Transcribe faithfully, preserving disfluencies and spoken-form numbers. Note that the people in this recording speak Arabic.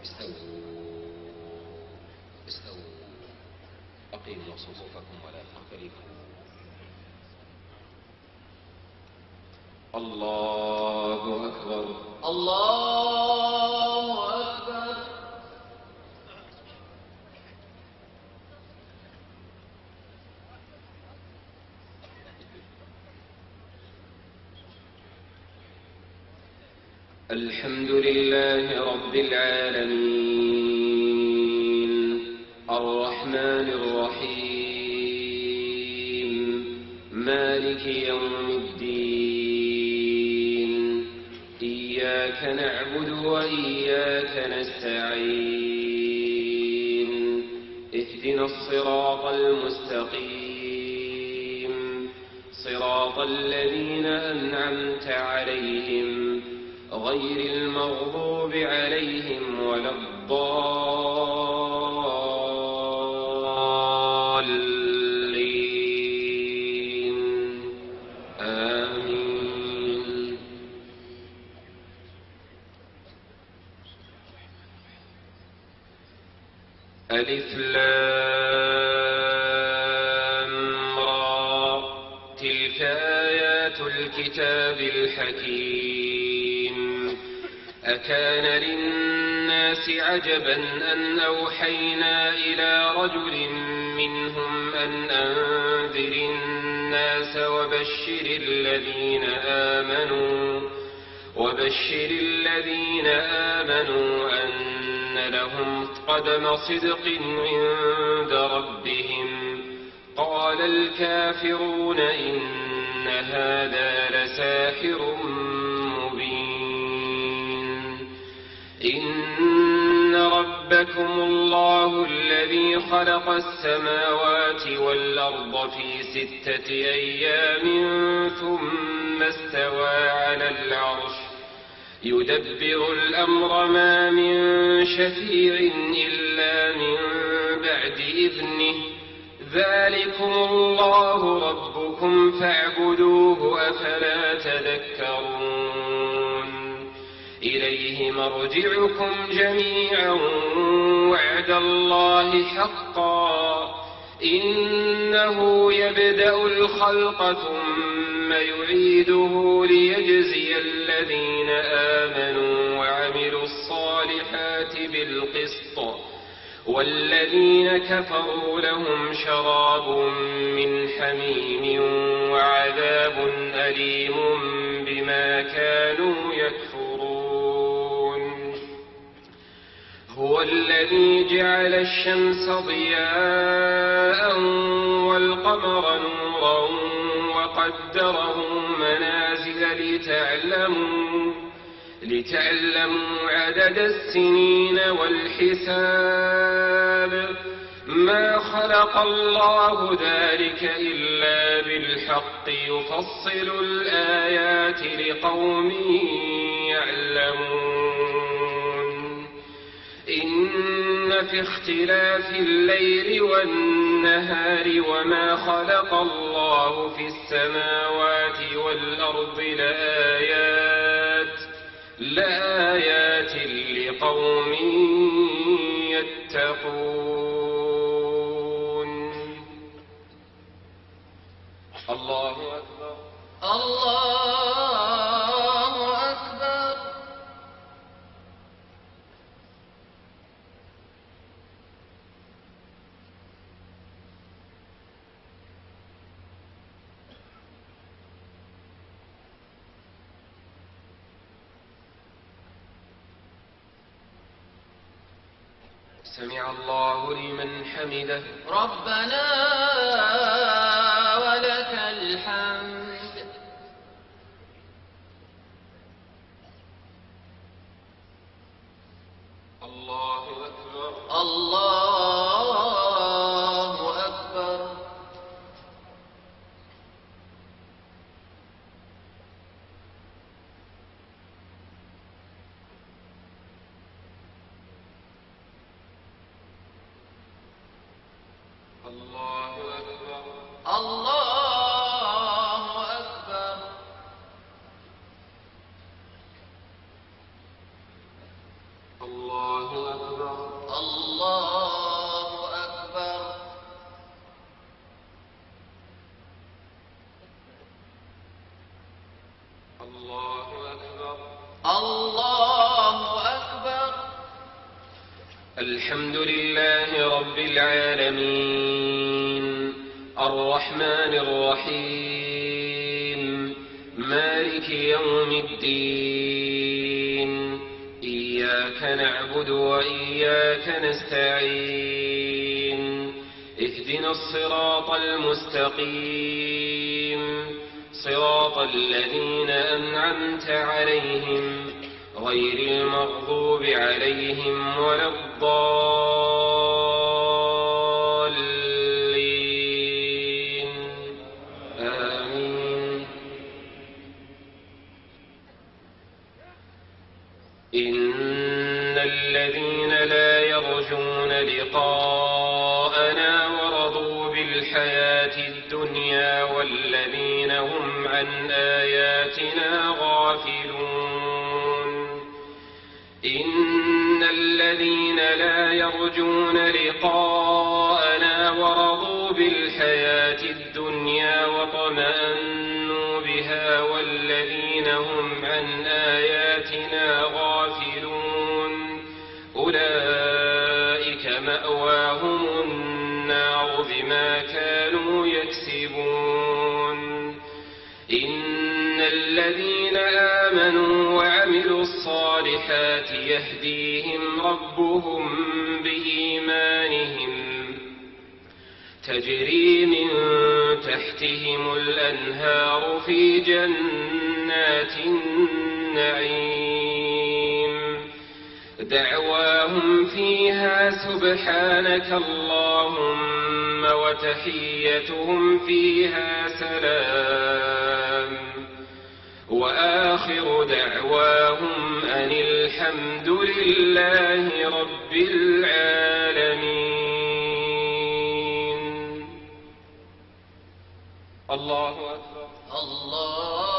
استووا استووا أقيموا صفوفكم ولا تختلفوا. الله أكبر الله أكبر. الحمد لله رب العالمين الرحمن الرحيم مالك يوم الدين إياك نعبد وإياك نستعين اهدنا الصراط المستقيم صراط الذين أنعمت عليهم غير المغضوب عليهم ولا الضالين آمين. ألف لام را تلك آيات الكتاب الحكيم. أكان للناس عجبا أن أوحينا إلى رجل منهم أن أنذر الناس وبشر الذين آمنوا وبشر الذين آمنوا أن لهم قدم صدق عند ربهم. قال الكافرون إن هذا لساحر إن ربكم الله الذي خلق السماوات والأرض في ستة أيام ثم استوى على العرش يدبر الأمر ما من شفيع إلا من بعد إذنه. ذلكم الله ربكم فاعبدوه أفلا تذكرون. إليه مرجعكم جميعا وعد الله حقا إنه يبدأ الخلق ثم يعيده ليجزي الذين آمنوا وعملوا الصالحات بالقسط والذين كفروا لهم شراب من حميم وعذاب أليم بما كانوا يكفرون. هو الذي جعل الشمس ضياء والقمر نورا وقدره منازل لتعلموا لتعلموا عدد السنين والحساب. ما خلق الله ذلك إلا بالحق يفصل الآيات لقوم يعلمون. إن في اختلاف الليل والنهار وما خلق الله في السماوات والأرض لآيات لآيات لقوم يتقون. الله أكبر الله أكبر. سمع الله لمن حمده ربنا ولك الحمد. الله أكبر الله أكبر. الله أكبر الله أكبر. الله أكبر الحمد لله رب العالمين الرحمن الرحيم مالك يوم الدين إياك نعبد وإياك نستعين اهدنا الصراط المستقيم صراط الذين أنعمت عليهم غير المغضوب عليهم ولا الضالين آمين. إن الذين لا يرجون لقاءنا ورضوا بالحياة الدنيا والذين هم عن آياتنا غافلون. إن الذين لا يرجون لقاءنا ورضوا بالحياة الدنيا واطمأنوا بها والذين هم عن آياتنا غافلون أولئك مأواهم النار بما كانوا يكسبون. إن الذين آمنوا وعملوا الصالحات يهديهم ربهم بإيمانهم تجري من تحتهم الأنهار في جنات النعيم دعواهم فيها سبحانك اللهم وتحيتهم فيها سلام وآخر دعواهم أن الحمد لله رب العالمين. الله أكبر. الله